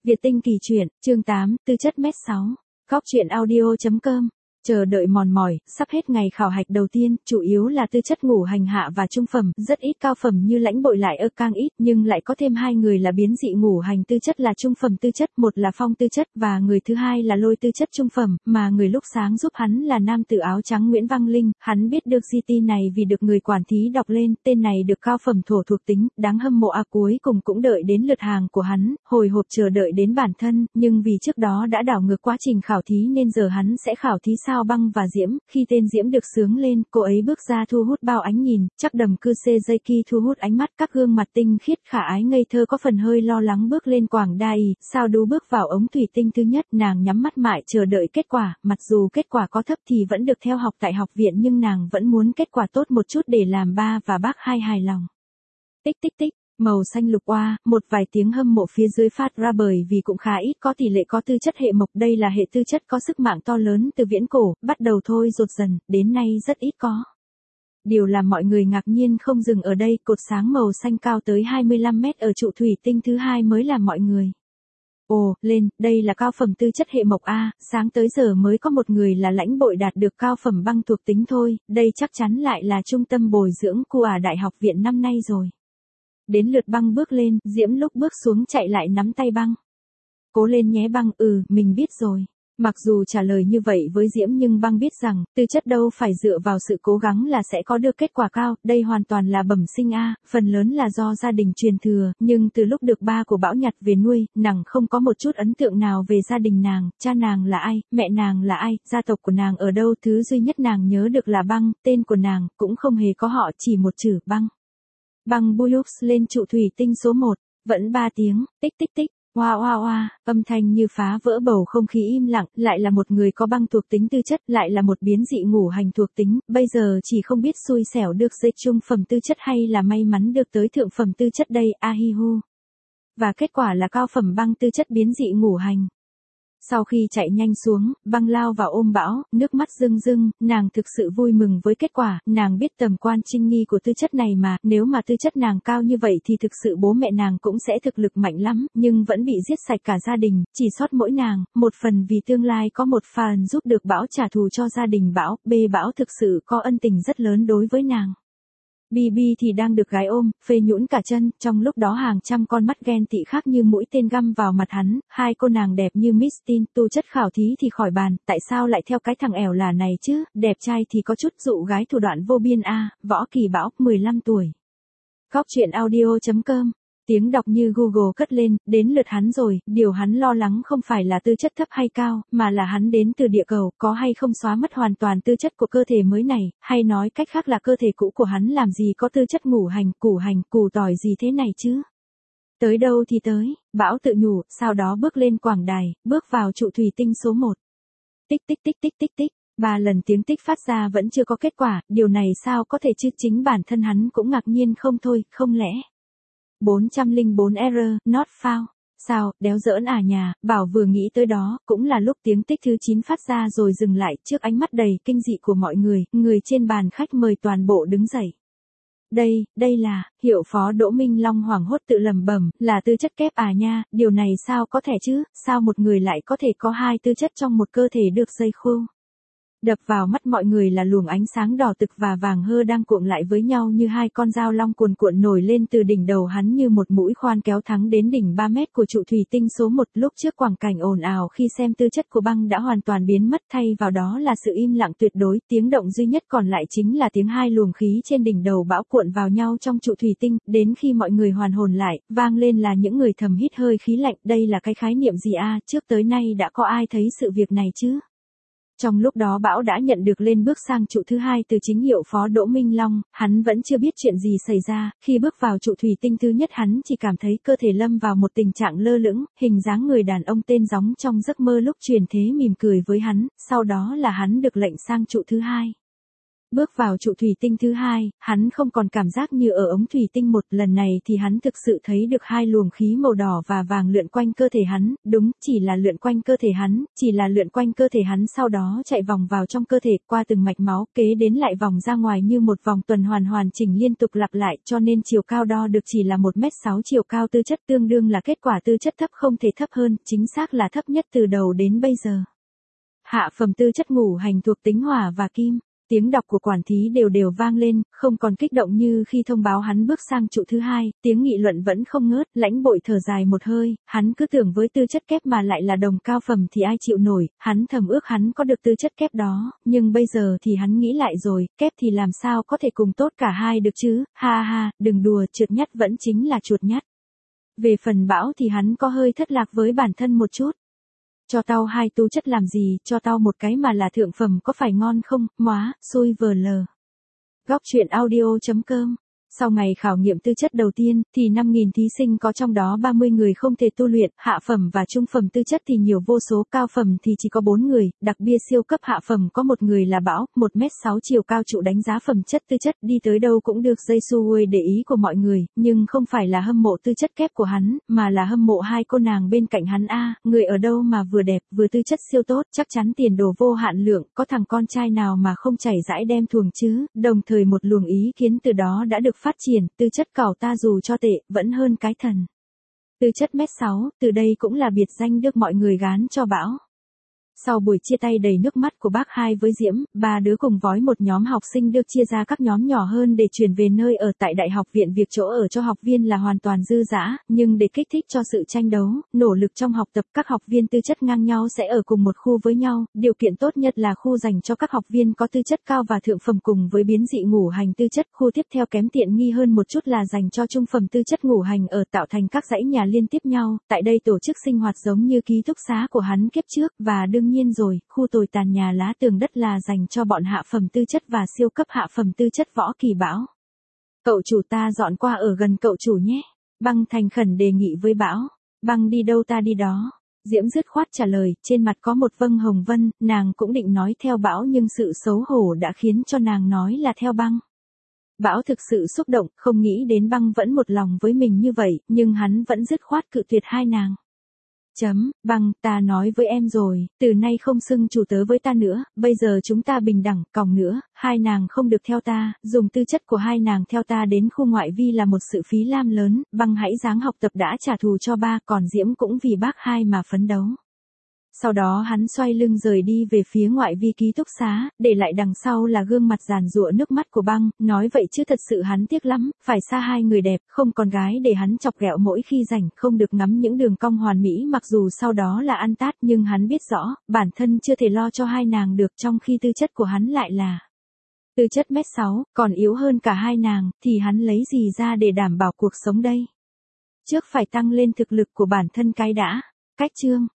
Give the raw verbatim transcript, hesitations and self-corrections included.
Việt Tinh Kỳ Truyện, chương tám, Tư chất mét sáu. Góc truyện audio chấm com. Chờ đợi mòn mỏi, sắp hết ngày khảo hạch đầu tiên, chủ yếu là tư chất ngũ hành hạ và trung phẩm, rất ít cao phẩm như Lãnh Bội lại ơ càng ít, nhưng lại có thêm hai người là biến dị ngũ hành tư chất là trung phẩm tư chất, một là phong tư chất và người thứ hai là lôi tư chất trung phẩm, mà người lúc sáng giúp hắn là nam tử áo trắng Nguyễn Văn Linh, hắn biết được gi ti này vì được người quản thí đọc lên, tên này được cao phẩm thổ thuộc tính, đáng hâm mộ à cuối cùng cũng đợi đến lượt hàng của hắn, hồi hộp chờ đợi đến bản thân, nhưng vì trước đó đã đảo ngược quá trình khảo thí nên giờ hắn sẽ khảo thí sao Băng và Diễm, khi tên Diễm được sướng lên, cô ấy bước ra thu hút bao ánh nhìn, chắc đầm cư xê dây kỳ thu hút ánh mắt các gương mặt tinh khiết khả ái ngây thơ có phần hơi lo lắng bước lên quảng đài, sao đú bước vào ống thủy tinh thứ nhất, nàng nhắm mắt mãi chờ đợi kết quả, mặc dù kết quả có thấp thì vẫn được theo học tại học viện nhưng nàng vẫn muốn kết quả tốt một chút để làm ba và bác hai hài lòng. Tích tích tích. Màu xanh lục oa, một vài tiếng hâm mộ phía dưới phát ra bởi vì cũng khá ít có tỷ lệ có tư chất hệ mộc, đây là hệ tư chất có sức mạnh to lớn từ viễn cổ, bắt đầu thôi rột dần, đến nay rất ít có. Điều làm mọi người ngạc nhiên không dừng ở đây, cột sáng màu xanh cao tới hai mươi lăm mét ở trụ thủy tinh thứ hai mới làm mọi người. Ồ, lên, đây là cao phẩm tư chất hệ mộc A, sáng tới giờ mới có một người là Lãnh Bội đạt được cao phẩm băng thuộc tính thôi, đây chắc chắn lại là trung tâm bồi dưỡng của đại học viện năm nay rồi. Đến lượt Băng bước lên, Diễm lúc bước xuống chạy lại nắm tay Băng. Cố lên nhé Băng, ừ, mình biết rồi. Mặc dù trả lời như vậy với Diễm nhưng Băng biết rằng, tư chất đâu phải dựa vào sự cố gắng là sẽ có được kết quả cao, đây hoàn toàn là bẩm sinh A, phần lớn là do gia đình truyền thừa, nhưng từ lúc được ba của Bão nhặt về nuôi, nàng không có một chút ấn tượng nào về gia đình nàng, cha nàng là ai, mẹ nàng là ai, gia tộc của nàng ở đâu, thứ duy nhất nàng nhớ được là Băng, tên của nàng, cũng không hề có họ, chỉ một chữ Băng. Băng Buyux lên trụ thủy tinh số một, vẫn ba tiếng, tích tích tích, oa oa oa, âm thanh như phá vỡ bầu không khí im lặng, lại là một người có băng thuộc tính tư chất, lại là một biến dị ngũ hành thuộc tính, bây giờ chỉ không biết xui xẻo được dây trung phẩm tư chất hay là may mắn được tới thượng phẩm tư chất đây, ahihu. Và kết quả là cao phẩm băng tư chất biến dị ngũ hành. Sau khi chạy nhanh xuống, Băng lao vào ôm Bão, nước mắt rưng rưng, nàng thực sự vui mừng với kết quả, nàng biết tầm quan trinh nghi của tư chất này mà, nếu mà tư chất nàng cao như vậy thì thực sự bố mẹ nàng cũng sẽ thực lực mạnh lắm, nhưng vẫn bị giết sạch cả gia đình, chỉ sót mỗi nàng, một phần vì tương lai có một phần giúp được Bão trả thù cho gia đình Bão, B Bão thực sự có ân tình rất lớn đối với nàng. Bi Bi thì đang được gái ôm, phê nhũn cả chân, trong lúc đó hàng trăm con mắt ghen tị khác như mũi tên găm vào mặt hắn, hai cô nàng đẹp như Miss Teen, tu chất khảo thí thì khỏi bàn, tại sao lại theo cái thằng ẻo là này chứ, đẹp trai thì có chút dụ gái thủ đoạn vô biên a, Võ Kỳ Bão, mười lăm tuổi. Góc truyện audio chấm com. Tiếng đọc như Google cất lên, đến lượt hắn rồi, điều hắn lo lắng không phải là tư chất thấp hay cao, mà là hắn đến từ địa cầu, có hay không xóa mất hoàn toàn tư chất của cơ thể mới này, hay nói cách khác là cơ thể cũ của hắn làm gì có tư chất ngũ hành, củ hành, củ tỏi gì thế này chứ. Tới đâu thì tới, Bão tự nhủ, sau đó bước lên quảng đài, bước vào trụ thủy tinh số một. Tích tích tích tích tích tích. Ba lần tiếng tích phát ra vẫn chưa có kết quả, điều này sao có thể chứ, chính bản thân hắn cũng ngạc nhiên không thôi, không lẽ. bốn trăm lẻ bốn error, not found. Sao, đéo giỡn à nhà, Bảo vừa nghĩ tới đó, cũng là lúc tiếng tích thứ chín phát ra rồi dừng lại, trước ánh mắt đầy kinh dị của mọi người, người trên bàn khách mời toàn bộ đứng dậy. Đây, đây là, hiệu phó Đỗ Minh Long hoảng hốt tự lẩm bẩm, là tư chất kép à nha, điều này sao có thể chứ, sao một người lại có thể có hai tư chất trong một cơ thể được dây khô. Đập vào mắt mọi người là luồng ánh sáng đỏ tực và vàng hơ đang cuộn lại với nhau như hai con dao long cuồn cuộn nổi lên từ đỉnh đầu hắn như một mũi khoan kéo thẳng đến đỉnh ba mét của trụ thủy tinh số một. Lúc trước quảng cảnh ồn ào khi xem tư chất của Băng đã hoàn toàn biến mất, thay vào đó là sự im lặng tuyệt đối, tiếng động duy nhất còn lại chính là tiếng hai luồng khí trên đỉnh đầu Bão cuộn vào nhau trong trụ thủy tinh, đến khi mọi người hoàn hồn lại, vang lên là những người thầm hít hơi khí lạnh, đây là cái khái niệm gì a, trước tới nay đã có ai thấy sự việc này chứ? Trong lúc đó Bão đã nhận được lên bước sang trụ thứ hai từ chính hiệu phó Đỗ Minh Long, hắn vẫn chưa biết chuyện gì xảy ra, khi bước vào trụ thủy tinh thứ nhất hắn chỉ cảm thấy cơ thể lâm vào một tình trạng lơ lửng, hình dáng người đàn ông tên Gióng trong giấc mơ lúc truyền thế mỉm cười với hắn, sau đó là hắn được lệnh sang trụ thứ hai. Bước vào trụ thủy tinh thứ hai, hắn không còn cảm giác như ở ống thủy tinh một, lần này thì hắn thực sự thấy được hai luồng khí màu đỏ và vàng lượn quanh cơ thể hắn, đúng, chỉ là lượn quanh cơ thể hắn, chỉ là lượn quanh cơ thể hắn sau đó chạy vòng vào trong cơ thể, qua từng mạch máu, kế đến lại vòng ra ngoài như một vòng tuần hoàn hoàn chỉnh liên tục lặp lại, cho nên chiều cao đo được chỉ là một mét sáu, chiều cao tư chất tương đương là kết quả tư chất thấp không thể thấp hơn, chính xác là thấp nhất từ đầu đến bây giờ. Hạ phẩm tư chất ngũ hành thuộc tính hỏa và kim. Tiếng đọc của quản thí đều đều vang lên, không còn kích động như khi thông báo hắn bước sang trụ thứ hai, tiếng nghị luận vẫn không ngớt, Lãnh Bội thở dài một hơi, hắn cứ tưởng với tư chất kép mà lại là đồng cao phẩm thì ai chịu nổi, hắn thầm ước hắn có được tư chất kép đó, nhưng bây giờ thì hắn nghĩ lại rồi, kép thì làm sao có thể cùng tốt cả hai được chứ, ha ha, đừng đùa, trượt nhắt vẫn chính là chuột nhắt. Về phần Bão thì hắn có hơi thất lạc với bản thân một chút. Cho tao hai tu chất làm gì, cho tao một cái mà là thượng phẩm có phải ngon không, móa, xui vờ lờ. Góc truyện audio chấm com. Sau ngày khảo nghiệm tư chất đầu tiên, thì năm nghìn thí sinh có trong đó ba mươi người không thể tu luyện, hạ phẩm và trung phẩm tư chất thì nhiều vô số, cao phẩm thì chỉ có bốn người, đặc biệt siêu cấp hạ phẩm có một người là Bão, một mét sáu chiều cao trụ đánh giá phẩm chất tư chất, đi tới đâu cũng được dây xuôi để ý của mọi người, nhưng không phải là hâm mộ tư chất kép của hắn, mà là hâm mộ hai cô nàng bên cạnh hắn a, người ở đâu mà vừa đẹp, vừa tư chất siêu tốt, chắc chắn tiền đồ vô hạn lượng, có thằng con trai nào mà không chảy rãi đem thuồng chứ, đồng thời một luồng ý kiến từ đó đã được phát triển, tư chất cảo ta dù cho tệ, vẫn hơn cái thần. Tư chất mét sáu, từ đây cũng là biệt danh được mọi người gán cho Bão. Sau buổi chia tay đầy nước mắt của bác hai với Diễm, ba đứa cùng vói một nhóm học sinh được chia ra các nhóm nhỏ hơn để chuyển về nơi ở tại đại học viện. Việc chỗ ở cho học viên là hoàn toàn dư dả, nhưng để kích thích cho sự tranh đấu, nỗ lực trong học tập, các học viên tư chất ngang nhau sẽ ở cùng một khu với nhau. Điều kiện tốt nhất là khu dành cho các học viên có tư chất cao và thượng phẩm cùng với biến dị ngũ hành tư chất. Khu tiếp theo kém tiện nghi hơn một chút là dành cho trung phẩm tư chất ngũ hành ở, tạo thành các dãy nhà liên tiếp nhau. Tại đây tổ chức sinh hoạt giống như ký túc xá của hắn kiếp trước, và đương nhiên rồi, khu tồi tàn nhà lá tường đất là dành cho bọn hạ phẩm tư chất và siêu cấp hạ phẩm tư chất Võ Kỳ Bão. Cậu chủ ta dọn qua ở gần cậu chủ nhé. Băng thành khẩn đề nghị với Bão. Băng đi đâu ta đi đó. Diễm dứt khoát trả lời, trên mặt có một vâng hồng vân, nàng cũng định nói theo Bão nhưng sự xấu hổ đã khiến cho nàng nói là theo Băng. Bão thực sự xúc động, không nghĩ đến Băng vẫn một lòng với mình như vậy, nhưng hắn vẫn dứt khoát cự tuyệt hai nàng. Chấm, Băng, ta nói với em rồi, từ nay không xưng chủ tớ với ta nữa, bây giờ chúng ta bình đẳng, còng nữa, hai nàng không được theo ta, dùng tư chất của hai nàng theo ta đến khu ngoại vi là một sự phí lam lớn, Băng hãy dáng học tập đã trả thù cho ba, còn Diễm cũng vì bác hai mà phấn đấu. Sau đó hắn xoay lưng rời đi về phía ngoại vi ký túc xá, để lại đằng sau là gương mặt giàn giụa nước mắt của Băng, nói vậy chứ thật sự hắn tiếc lắm, phải xa hai người đẹp, không còn gái để hắn chọc ghẹo mỗi khi rảnh, không được ngắm những đường cong hoàn mỹ mặc dù sau đó là ăn tát, nhưng hắn biết rõ, bản thân chưa thể lo cho hai nàng được, trong khi tư chất của hắn lại là tư chất mét sáu, còn yếu hơn cả hai nàng, thì hắn lấy gì ra để đảm bảo cuộc sống đây? Trước phải tăng lên thực lực của bản thân cái đã. Cách chương